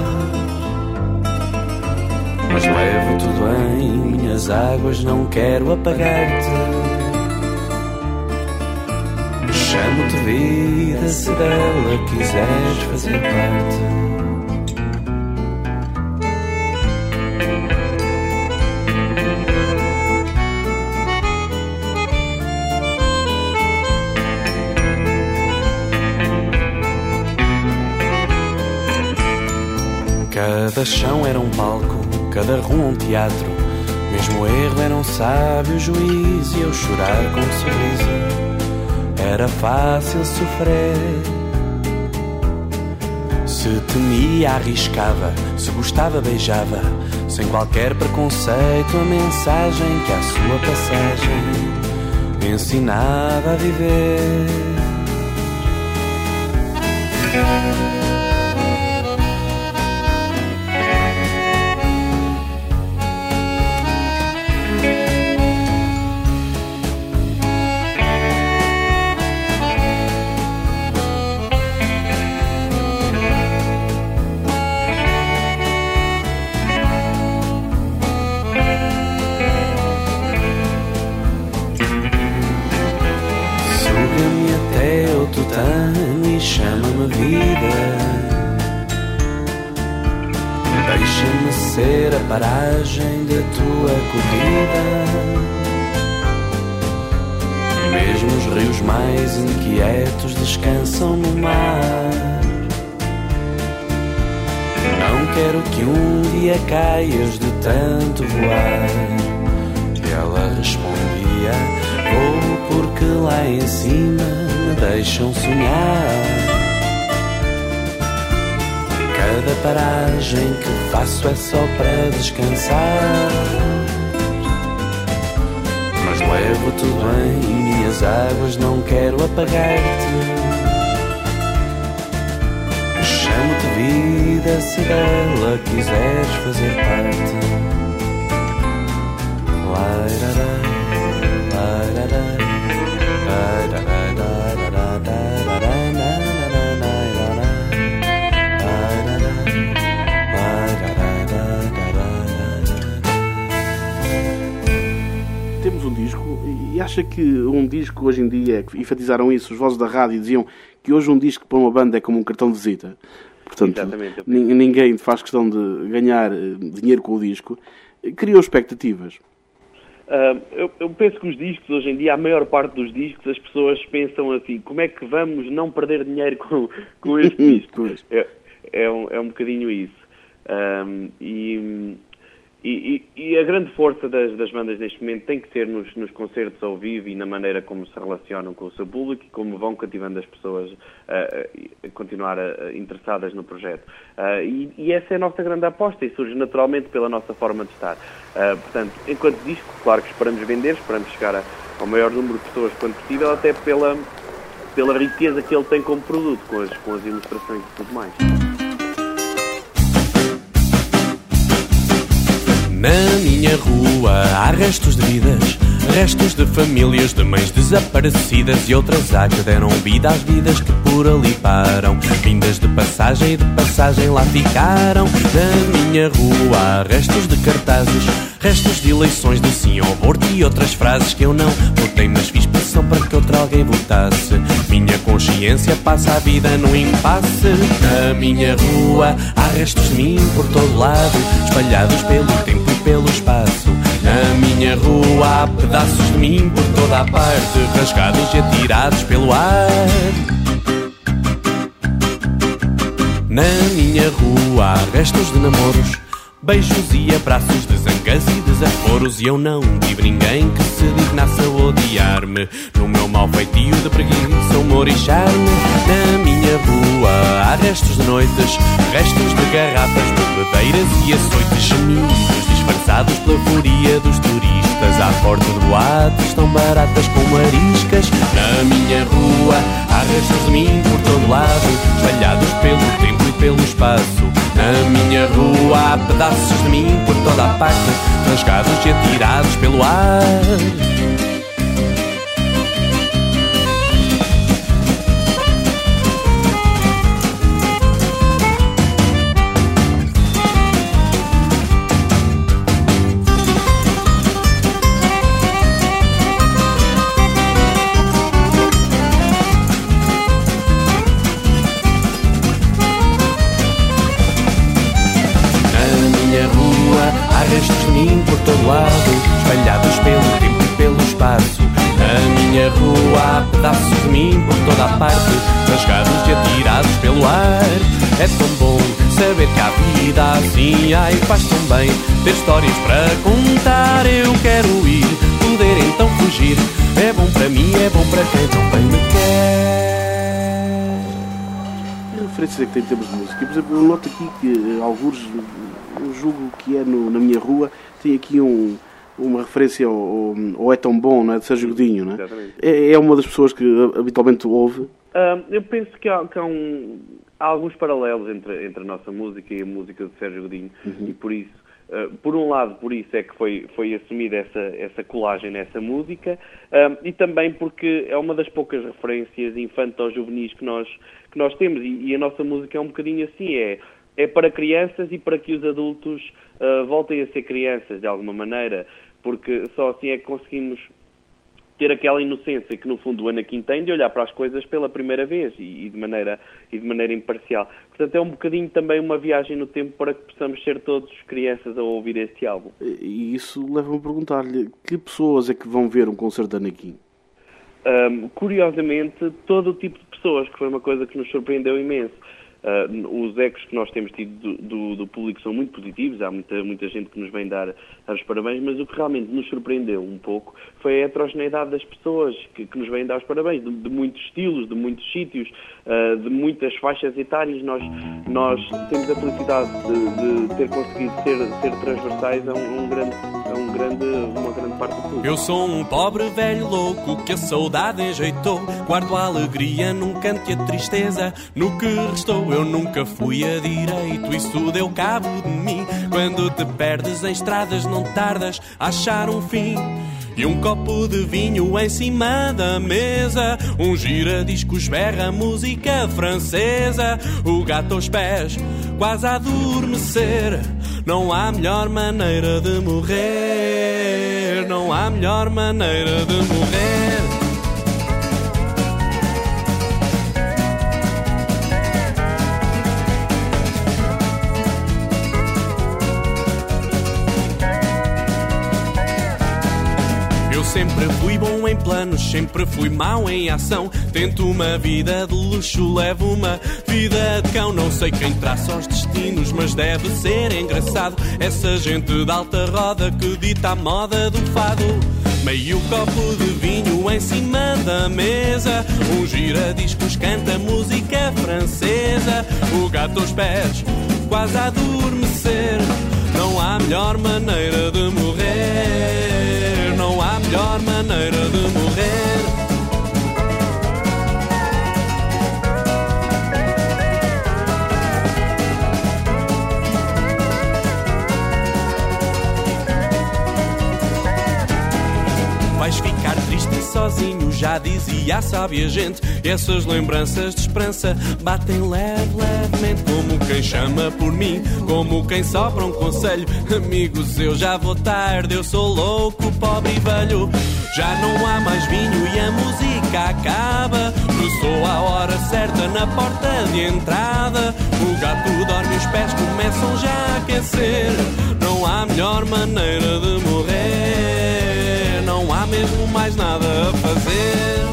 mas levo tudo em minhas águas, não quero apagar-te. Chamo-te vida se dela quiseres fazer parte. Cada chão era um palco, cada rua um teatro. Mesmo erro era um sábio juiz e eu chorar com um sorriso. Era fácil sofrer. Se temia, arriscava. Se gostava, beijava. Sem qualquer preconceito, a mensagem que à sua passagem ensinava a viver. E chama-me vida. Deixa-me ser a paragem da tua corrida. Mesmo os rios mais inquietos descansam no mar. Não quero que um dia caias de tanto voar. E ela respondia: vou porque lá em cima me deixam sonhar. Cada paragem que faço é só para descansar. Mas levo tudo em minhas águas, não quero apagar-te. Chamo-te vida se dela quiseres fazer parte. Temos um disco, e acha que um disco hoje em dia, enfatizaram isso, os vozes da rádio diziam que hoje um disco para uma banda é como um cartão de visita. Portanto, ninguém faz questão de ganhar dinheiro com o disco. Criou expectativas. Eu penso que os discos, hoje em dia, a maior parte dos discos, as pessoas pensam assim: como é que vamos não perder dinheiro com este disco? É um bocadinho isso. E a grande força das bandas neste momento tem que ser nos concertos ao vivo e na maneira como se relacionam com o seu público e como vão cativando as pessoas a continuar interessadas no projeto. E essa é a nossa grande aposta e surge naturalmente pela nossa forma de estar. Portanto, enquanto disco, claro que esperamos vender, esperamos chegar ao maior número de pessoas quanto possível, até pela riqueza que ele tem como produto, com as ilustrações e tudo mais. Na minha rua há restos de vidas, restos de famílias, de mães desaparecidas e outras há que deram vida às vidas que por ali param. Vindas de passagem e de passagem lá ficaram. Na minha rua há restos de cartazes, restos de eleições de sim ao aborto e outras frases que eu não votei, mas fiz pressão para que outra alguém votasse. Minha consciência passa a vida num impasse. Na minha rua há restos de mim por todo lado, espalhados pelo tempo e pelo espaço. Na minha rua há pedaços de mim por toda a parte, rasgados e atirados pelo ar. Na minha rua há restos de namoros, beijos e abraços de zangas e desaforos. E eu não tive ninguém que se dignasse a odiar-me no meu mau feitio de preguiça, humor e charme. Na minha rua há restos de noites, restos de garrafas, bebedeiras e açoites, gemidos disfarçados pela furia dos turistas à porta de boates tão baratas como ariscas. Na minha rua há restos de mim por todo lado, espalhados pelo tempo e pelo espaço. Na minha rua há pedaços de mim por toda a parte, rasgados e atirados pelo ar. Anakin por toda a parte, rasgados e atirados pelo ar. É tão bom saber que há vida assim, ai, faz tão bem ter histórias para contar. Eu quero ir, poder então fugir. É bom para mim, é bom para quem tão bem me quer. Que referências é que tem em termos de música? Por exemplo, eu noto aqui que alguns, eu julgo que é na minha rua, tem aqui uma referência ao É Tão Bom, não é? De Sérgio Godinho, não é? É uma das pessoas que habitualmente ouve. Eu penso que há alguns paralelos entre a nossa música e a música de Sérgio Godinho, e por isso, por um lado, por isso é que foi assumida essa colagem nessa música, e também porque é uma das poucas referências infanto-juvenis que nós temos, e a nossa música é um bocadinho assim, é para crianças e para que os adultos voltem a ser crianças de alguma maneira, porque só assim é que conseguimos ter aquela inocência que no fundo o Anakin tem de olhar para as coisas pela primeira vez e de maneira imparcial. Portanto, é um bocadinho também uma viagem no tempo para que possamos ser todos crianças a ouvir este álbum. E isso leva-me a perguntar-lhe, que pessoas é que vão ver um concerto de Anakin? Curiosamente, todo o tipo de pessoas, que foi uma coisa que nos surpreendeu imenso. Os ecos que nós temos tido do público são muito positivos, há muita gente que nos vem dar os parabéns, mas o que realmente nos surpreendeu um pouco foi a heterogeneidade das pessoas que nos vêm dar os parabéns, de muitos estilos, de muitos sítios, de muitas faixas etárias. Nós temos a felicidade de ter conseguido ser transversais a uma grande parte do público. Eu sou um pobre velho louco que a saudade enjeitou, guardo a alegria num canto e a tristeza no que restou. Eu nunca fui a direito, isso deu cabo de mim. Quando te perdes em estradas não tardas a achar um fim. E um copo de vinho em cima da mesa, um gira-discos berra música francesa, o gato aos pés quase a adormecer. Não há melhor maneira de morrer, não há melhor maneira de morrer. Sempre fui bom em planos, sempre fui mau em ação. Tento uma vida de luxo, levo uma vida de cão. Não sei quem traça os destinos, mas deve ser engraçado essa gente da alta roda que dita a moda do fado. Meio copo de vinho em cima da mesa, um gira-discos canta música francesa, o gato aos pés quase a adormecer. Não há melhor maneira de morrer, não há melhor maneira de morrer. Vais ficar triste e sozinho, já dizia a sábia gente. Essas lembranças de esperança batem levemente, como quem chama por mim, como quem sopra um conselho. Amigos, eu já vou tarde, eu sou louco, pobre e velho. Já não há mais vinho e a música acaba. Cruzou a hora certa na porta de entrada. O gato dorme, os pés começam já a aquecer. Não há melhor maneira de morrer, não há mesmo mais nada a fazer.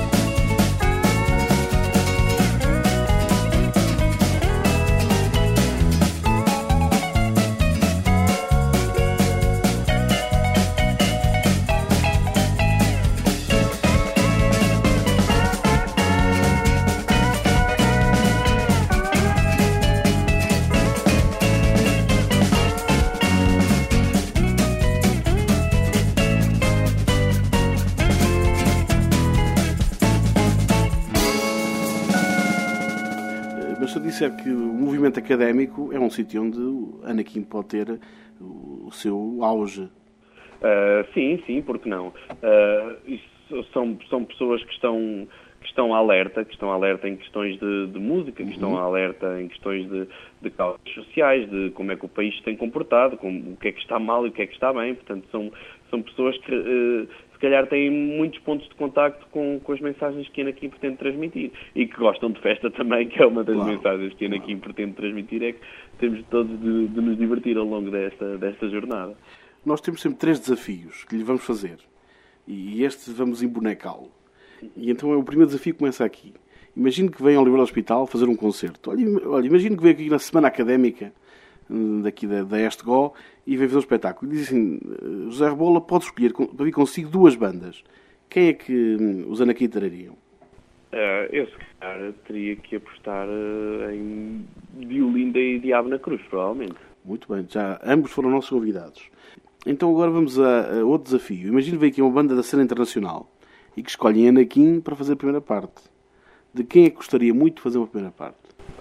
Disser que o movimento académico é um sítio onde o Anakin pode ter o seu auge. Sim, porque não? Isso são pessoas que estão alerta em questões de música, que estão alerta em questões de causas sociais, de como é que o país se tem comportado, o que é que está mal e o que é que está bem. Portanto, são pessoas que se calhar têm muitos pontos de contacto com as mensagens que a Anakin pretende transmitir e que gostam de festa também, que é uma das mensagens que a Anakin pretende transmitir, é que temos todos de nos divertir ao longo desta jornada. Nós temos sempre 3 desafios que lhe vamos fazer e este vamos embonecá-lo. E então o primeiro desafio começa aqui. Imagino que venham ao Livro do Hospital fazer um concerto. Olha, imagino que venham aqui na Semana Académica daqui da ESTGO e vem fazer um espetáculo. E diz assim, José Rebola pode escolher para vir consigo 2 bandas. Quem é que os Anakin trariam? Eu, se calhar, teria que apostar em Violinda e Diabo na Cruz, provavelmente. Muito bem, já ambos foram nossos convidados. Então agora vamos a outro desafio. Imagino que vem aqui uma banda da cena internacional e que escolhem Anakin para fazer a primeira parte. De quem é que gostaria muito de fazer uma primeira parte?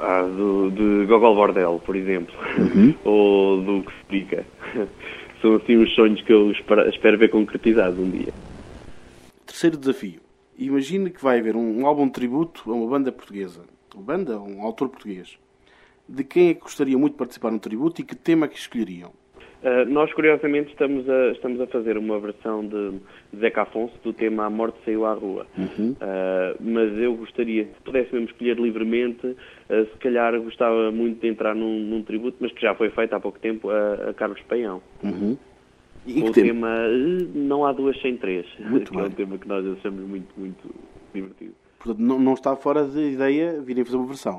De Gogol Bordel, por exemplo. Ou do Que Se Pica. São assim os sonhos que eu espero ver concretizados um dia. Terceiro desafio. Imagine que vai haver um álbum de tributo a uma banda portuguesa. Uma banda, um autor português. De quem é que gostaria muito de participar no tributo e que tema que escolheriam? Nós, curiosamente, estamos a fazer uma versão de Zeca Afonso do tema A Morte Saiu à Rua. Mas eu gostaria, se pudéssemos escolher livremente, se calhar gostava muito de entrar num tributo, mas que já foi feito há pouco tempo, a Carlos Paião. E o tema Não Há Duas Sem Três, muito que é um tema que nós achamos muito, muito divertido. Portanto, não está fora de ideia virem fazer uma versão?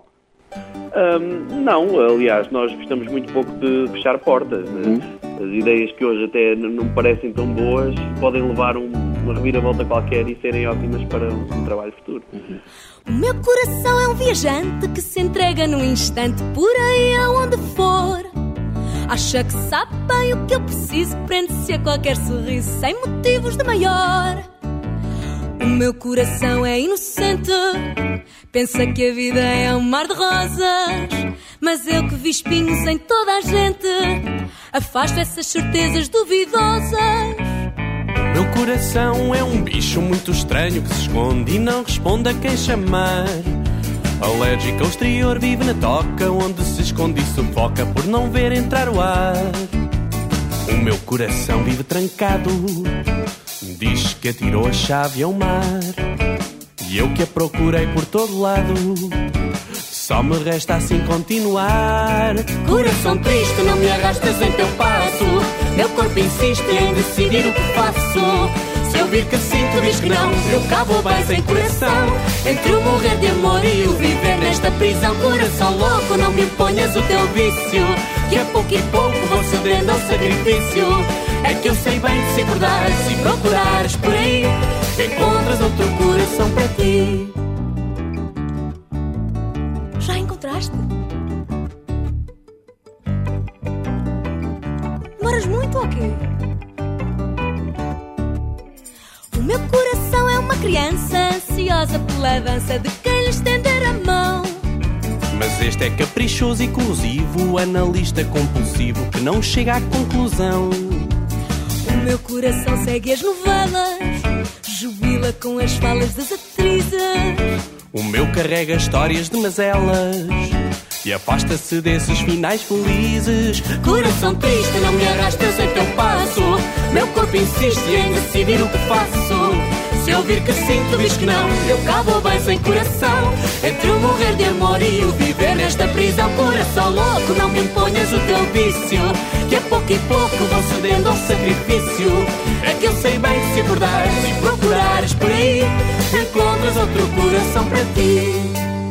Não, aliás, nós gostamos muito pouco de fechar portas. As ideias que hoje até não parecem tão boas podem levar uma reviravolta qualquer e serem ótimas para um trabalho futuro. O meu coração é um viajante que se entrega num instante por aí aonde for. Acha que sabe bem o que eu preciso, prende-se a qualquer sorriso sem motivos de maior. O meu coração é inocente, pensa que a vida é um mar de rosas, mas eu que vi espinhos em toda a gente, afasto essas certezas duvidosas. Meu coração é um bicho muito estranho que se esconde e não responde a quem chamar. Alérgico ao exterior, vive na toca, onde se esconde e sufoca por não ver entrar o ar. O meu coração vive trancado, diz que atirou a chave ao mar, e eu que a procurei por todo lado, só me resta assim continuar. Coração triste, não me arrastas em teu passo, meu corpo insiste em decidir o que faço. Se eu vir que sinto, diz que não, eu cá vou bem sem coração. Entre o morrer de amor e o viver nesta prisão. Coração louco, não me imponhas o teu vício, que a pouco e pouco vou cedendo ao sacrifício. É que eu sei bem que se acordares e procurares por aí, encontras outro coração para ti. Já encontraste? Demoras muito ou quê? O meu coração é uma criança ansiosa pela dança de quem lhe estender a mão. Mas este é caprichoso e corrosivo, analista compulsivo que não chega à conclusão. O meu coração segue as novelas, jubila com as falas das atrizes. O meu carrega histórias de mazelas e afasta-se desses finais felizes. Coração triste, não me arrastas em teu passo, meu corpo insiste em decidir o que faço. Se eu vir que sinto, diz que não, eu cá vou bem sem coração. Entre o morrer de amor e o viver nesta prisão. Coração louco, não me imponhas o teu vício, que a pouco e pouco vou cedendo ao sacrifício. É que eu sei bem que se acordares e procurares por aí, encontras outro coração para ti.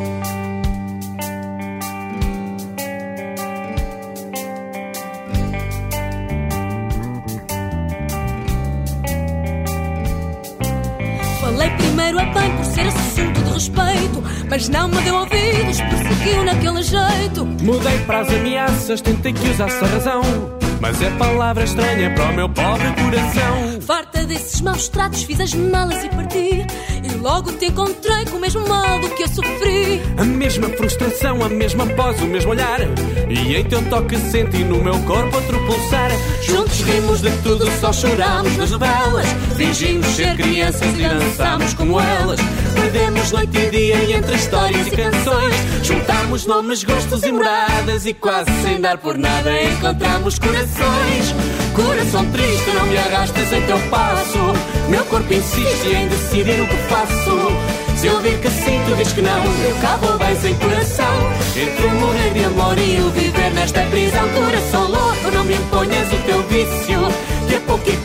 Falei primeiro a bem por ser assunto de respeito, mas não me deu ouvidos, perseguiu naquele jeito. Mudei para as ameaças, tentei que usasse a razão, mas é palavra estranha para o meu pobre coração. Farta desses maus tratos, fiz as malas e parti, e logo te encontrei com o mesmo mal do que eu sofri. A mesma frustração, a mesma voz, o mesmo olhar, e em teu toque senti no meu corpo outro pulsar. Juntos rimos de tudo, só chorámos nas novelas, fingimos ser crianças e dançámos como elas. Perdemos noite e dia e entre histórias e canções, juntámos nomes, gostos e moradas, e quase sem dar por nada encontramos corações. Coração triste, não me arrastes em teu passo, meu corpo insiste em decidir o que faço. Se eu vir que sinto, diz que não, eu cá vou bem sem coração. Entre o morrer de amor e o viver nesta prisão. Coração louco, não me imponhas o teu vício, que a pouco e pouco vou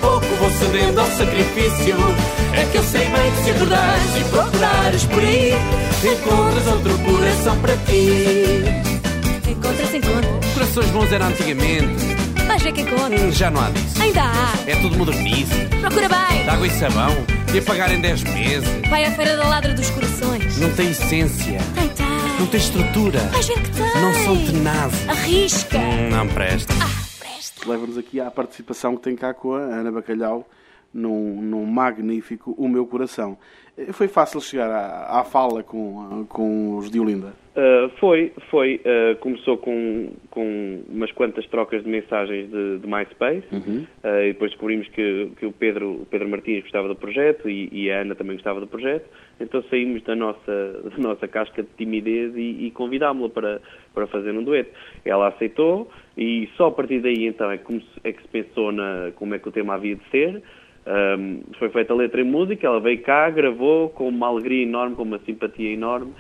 vou cedendo ao sacrifício. É que eu sei bem que se acordares e procurares por aí, encontras outro coração para ti. Encontra. Corações bons eram antigamente. Vais ver que encontra. Já não há disso. Ainda há. É tudo modernice. Procura bem. De água e sabão. E a pagar em 10 meses. Vai à feira da Ladra dos Corações. Não tem essência. Tem. Não tem estrutura. Vais ver que tem. Não são tenazes. Arrisca. Não presta. Presta. Leva-nos aqui à participação que tem cá com a Ana Bacalhau num magnífico O Meu Coração. Foi fácil chegar à fala com os de Olinda? Foi. Começou com umas quantas trocas de mensagens de MySpace. E depois descobrimos que o Pedro Martins gostava do projeto e a Ana também gostava do projeto. Então saímos da nossa casca de timidez e convidámos-la para fazer um dueto. Ela aceitou e só a partir daí então é que se pensou como é que o tema havia de ser. Foi feita a letra e música, ela veio cá, gravou com uma alegria enorme, com uma simpatia enorme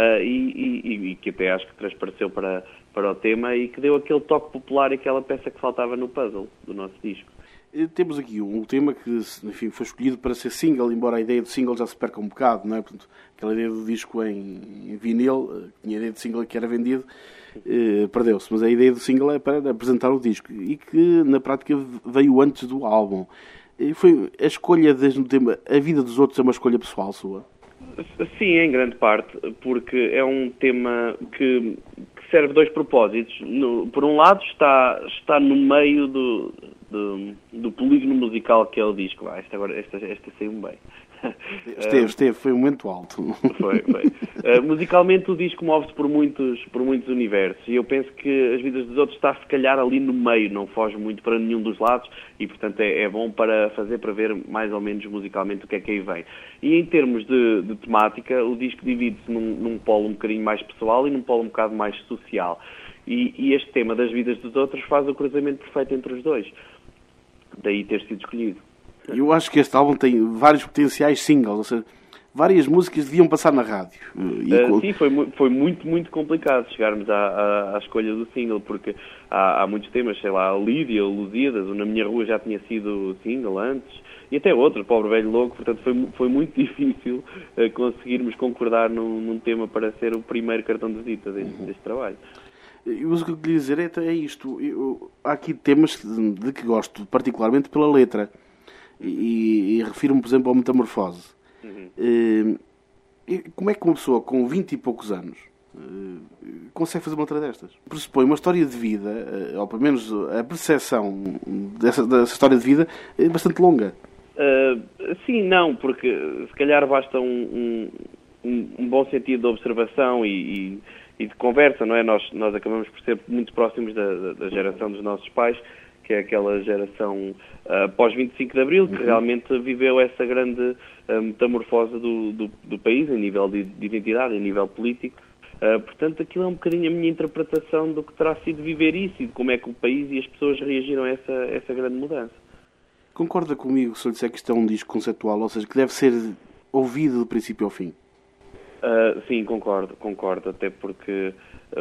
e que até acho que transpareceu para o tema e que deu aquele toque popular e aquela peça que faltava no puzzle do nosso disco. Temos aqui um tema que, enfim, foi escolhido para ser single, embora a ideia de single já se perca um bocado, não é? Portanto, aquela ideia do disco em vinil, tinha a ideia de single que era vendido, perdeu-se. Mas a ideia do single é para apresentar o disco e que, na prática, veio antes do álbum. Foi a escolha desde o tema A Vida dos Outros é uma escolha pessoal sua? Sim, em grande parte, porque é um tema que serve dois propósitos. Por um lado está no meio do polígono musical que é o disco. Esta saiu-me bem. Esteve, foi um momento alto. Foi. Musicalmente o disco move-se por muitos universos e eu penso que As Vidas dos Outros está se calhar ali no meio, não foge muito para nenhum dos lados e portanto é bom para ver mais ou menos musicalmente o que é que aí vem. E em termos de temática, o disco divide-se num polo um bocadinho mais pessoal e num polo um bocado mais social. E este tema das vidas dos outros faz o cruzamento perfeito entre os dois. Daí ter sido escolhido. Eu acho que este álbum tem vários potenciais singles, ou seja, várias músicas deviam passar na rádio. Sim, foi muito, muito complicado chegarmos à escolha do single, porque há muitos temas, sei lá, Lídia, Lusíadas, o Na Minha Rua já tinha sido single antes, e até outro, Pobre Velho Louco, portanto foi muito difícil conseguirmos concordar num tema para ser o primeiro cartão de visita deste trabalho. Mas o que eu queria dizer é isto, há aqui temas de que gosto, particularmente pela letra. E refiro-me, por exemplo, ao Metamorfose. Como é que uma pessoa com 20 e poucos anos consegue fazer uma letra destas? Pressupõe uma história de vida, ou pelo menos a percepção dessa história de vida é bastante longa. Sim, não, porque se calhar basta um bom sentido de observação e de conversa, não é? Nós acabamos por ser muito próximos da geração dos nossos pais, que é aquela geração pós-25 de Abril, que realmente viveu essa grande metamorfose do país, em nível de identidade, em nível político. Portanto, aquilo é um bocadinho a minha interpretação do que terá sido viver isso e de como é que o país e as pessoas reagiram a essa grande mudança. Concorda comigo se eu disser que isto é um disco conceptual, ou seja, que deve ser ouvido do princípio ao fim? Sim, concordo, até porque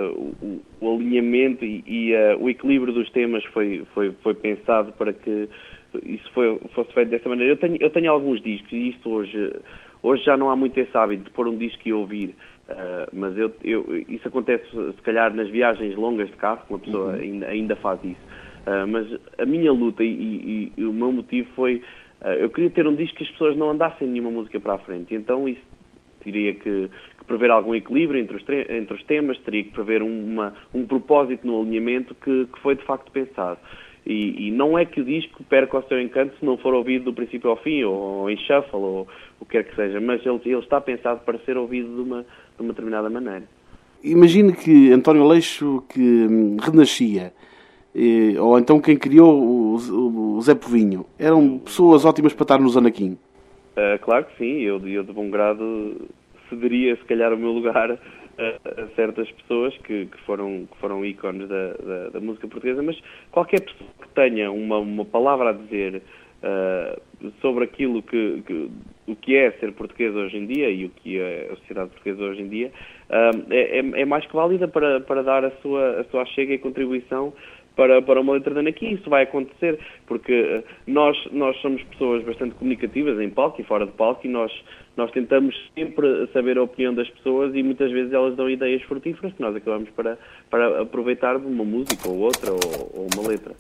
o alinhamento e o equilíbrio dos temas foi pensado para que isso fosse feito dessa maneira. Eu tenho alguns discos e isto hoje já não há muito esse hábito de pôr um disco e ouvir, mas isso acontece se calhar nas viagens longas de carro, que uma pessoa ainda faz isso. Mas a minha luta e o meu motivo foi, eu queria ter um disco que as pessoas não andassem nenhuma música para a frente, então isso teria que prever algum equilíbrio entre os temas, teria que prever um propósito no alinhamento que foi de facto pensado. E não é que o disco perca o seu encanto se não for ouvido do princípio ao fim, ou em shuffle, ou o que quer que seja, mas ele está pensado para ser ouvido de uma determinada maneira. Imagine que António Aleixo, que renascia, ou então quem criou o Zé Povinho, eram pessoas ótimas para estar no Anakin? Claro que sim, eu de bom grado cederia se calhar o meu lugar a certas pessoas que foram ícones da música portuguesa, mas qualquer pessoa que tenha uma palavra a dizer sobre aquilo o que é ser português hoje em dia e o que é a sociedade portuguesa hoje em dia, é mais que válida para dar a sua chega e contribuição para uma letra da Anakin. Isso vai acontecer, porque nós somos pessoas bastante comunicativas em palco e fora de palco, e nós tentamos sempre saber a opinião das pessoas, e muitas vezes elas dão ideias frutíferas que nós acabamos para aproveitar de uma música ou outra, ou uma letra.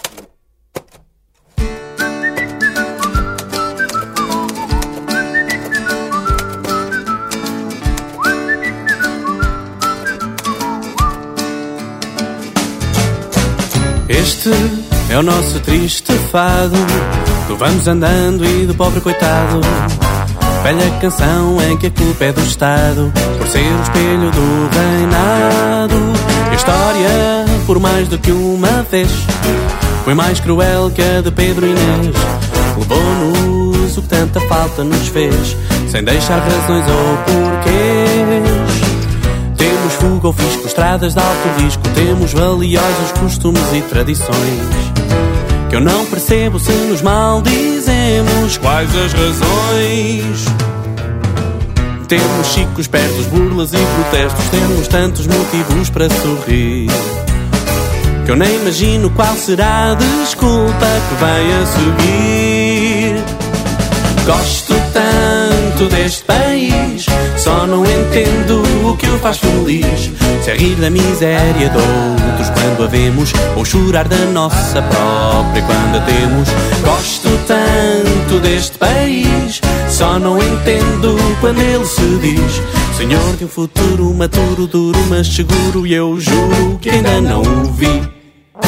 Este é o nosso triste fado, do vamos andando e do pobre coitado. Velha canção em que a culpa é do Estado, por ser o espelho do reinado. E a história, por mais do que uma vez, foi mais cruel que a de Pedro e Inês. Levou-nos o que tanta falta nos fez, sem deixar razões ou porquês. Temos fuga ou fisco, estradas de alto risco, temos valiosos costumes e tradições, que eu não percebo se nos maldizemos. Quais as razões? Temos chicos, pertos, burlas e protestos, temos tantos motivos para sorrir, que eu nem imagino qual será a desculpa que vai a seguir. Gosto tanto deste país, só não entendo o que o faz feliz. Se é rir da miséria de outros quando a vemos, ou chorar da nossa própria quando a temos. Gosto tanto deste país, só não entendo quando ele se diz senhor de um futuro maturo, duro mas seguro, e eu juro que ainda não o vi.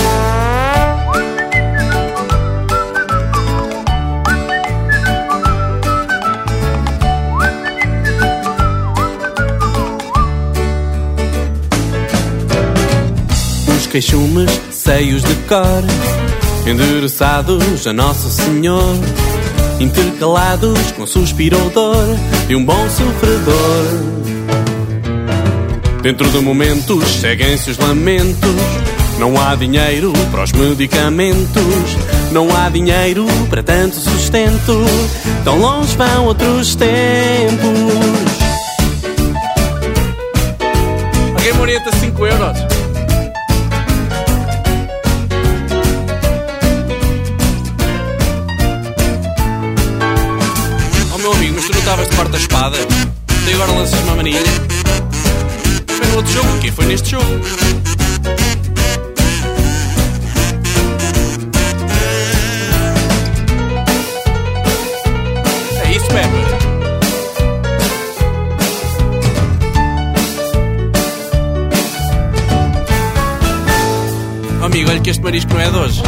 Queixumes, seios de cor, endereçados a Nosso Senhor, intercalados com suspiro ou dor de um bom sofredor. Dentro de momentos seguem-se os lamentos, não há dinheiro para os medicamentos, não há dinheiro para tanto sustento, tão longe vão outros tempos. Alguém me orienta 5 euros? Meu amigo, mas tu não estavas de porta-espada? E agora lanças uma manilha? Foi no outro jogo? O quê? Foi neste jogo? É isso, Pepe? Oh, amigo, olha que este marisco não é de hoje.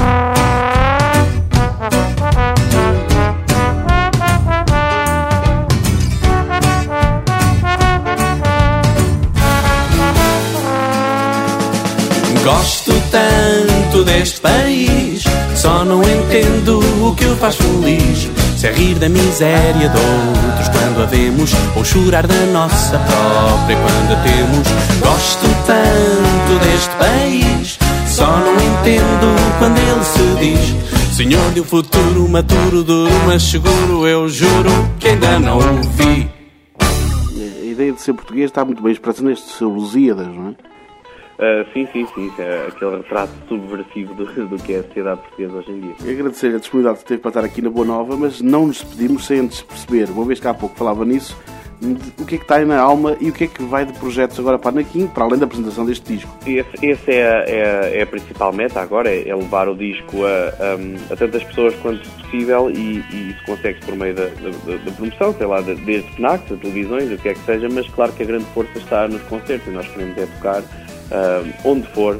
Gosto tanto deste país, só não entendo o que o faz feliz. Se é rir da miséria de outros quando a vemos, ou chorar da nossa própria quando a temos. Gosto tanto deste país, só não entendo quando ele se diz senhor de um futuro maturo, duro mas seguro, eu juro que ainda não o vi. A ideia de ser português está muito bem expressa neste seu Lusíadas, não é? Sim. É aquele retrato subversivo do que é a sociedade portuguesa hoje em dia. Agradecer a disponibilidade que teve para estar aqui na Boa Nova, mas não nos despedimos sem antes perceber, uma vez que há pouco falava nisso, o que é que está aí na alma e o que é que vai de projetos agora para a Anakin, para além da apresentação deste disco? Essa é a principal meta agora, é levar o disco a tantas pessoas quanto possível, e isso consegue-se por meio da promoção, sei lá, desde FNACs, televisões, o que é que seja, mas claro que a grande força está nos concertos, e nós queremos tocar onde for,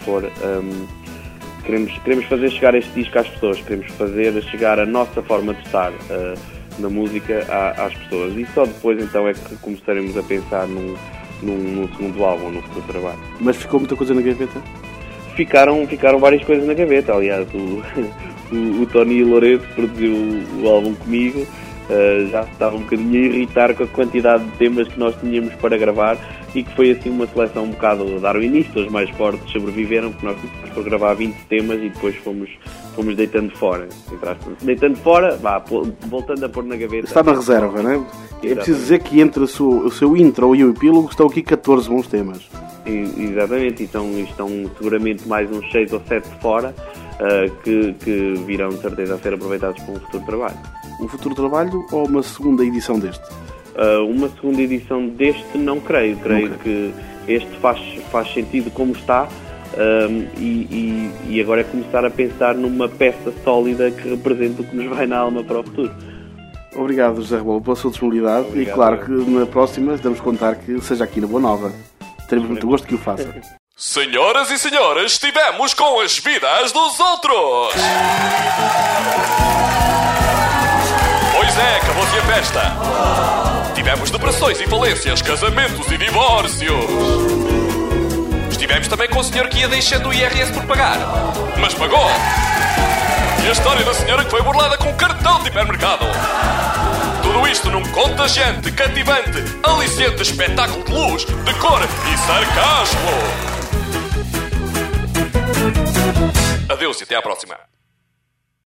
queremos fazer chegar este disco às pessoas, queremos fazer chegar a nossa forma de estar na música às pessoas, e só depois então é que começaremos a pensar num segundo álbum, num futuro trabalho. Mas ficou muita coisa na gaveta? Ficaram várias coisas na gaveta, aliás, o Tony Loureiro produziu o álbum comigo, já estava um bocadinho a irritar com a quantidade de temas que nós tínhamos para gravar, e que foi assim uma seleção um bocado darwinista. Os mais fortes sobreviveram, porque nós tínhamos para gravar 20 temas e depois fomos deitando fora. Deitando fora, voltando a pôr na gaveta. Está na reserva, não é? É preciso dizer que entre o seu intro e o epílogo estão aqui 14 bons temas. Exatamente, e estão seguramente mais uns 6 ou 7 de fora que virão de certeza a ser aproveitados para um futuro trabalho. Um futuro trabalho ou uma segunda edição deste? Uma segunda edição deste não creio. Creio que este faz sentido como está, e agora é começar a pensar numa peça sólida que represente o que nos vai na alma para o futuro. Obrigado, José Rebolo, pela sua disponibilidade. Obrigado, e claro que na próxima devemos contar que seja aqui na Boa Nova. Teremos muito gosto que o faça. Senhoras e senhores, estivemos com as vidas dos outros! Pois é, acabou-se a festa! Tivemos depressões e falências, casamentos e divórcios! Estivemos também com o senhor que ia deixando o IRS por pagar, mas pagou! E a história da senhora que foi burlada com um cartão de hipermercado! Tudo isto num contagiante, cativante, aliciente espetáculo de luz, de cor e sarcasmo! Adeus e até à próxima!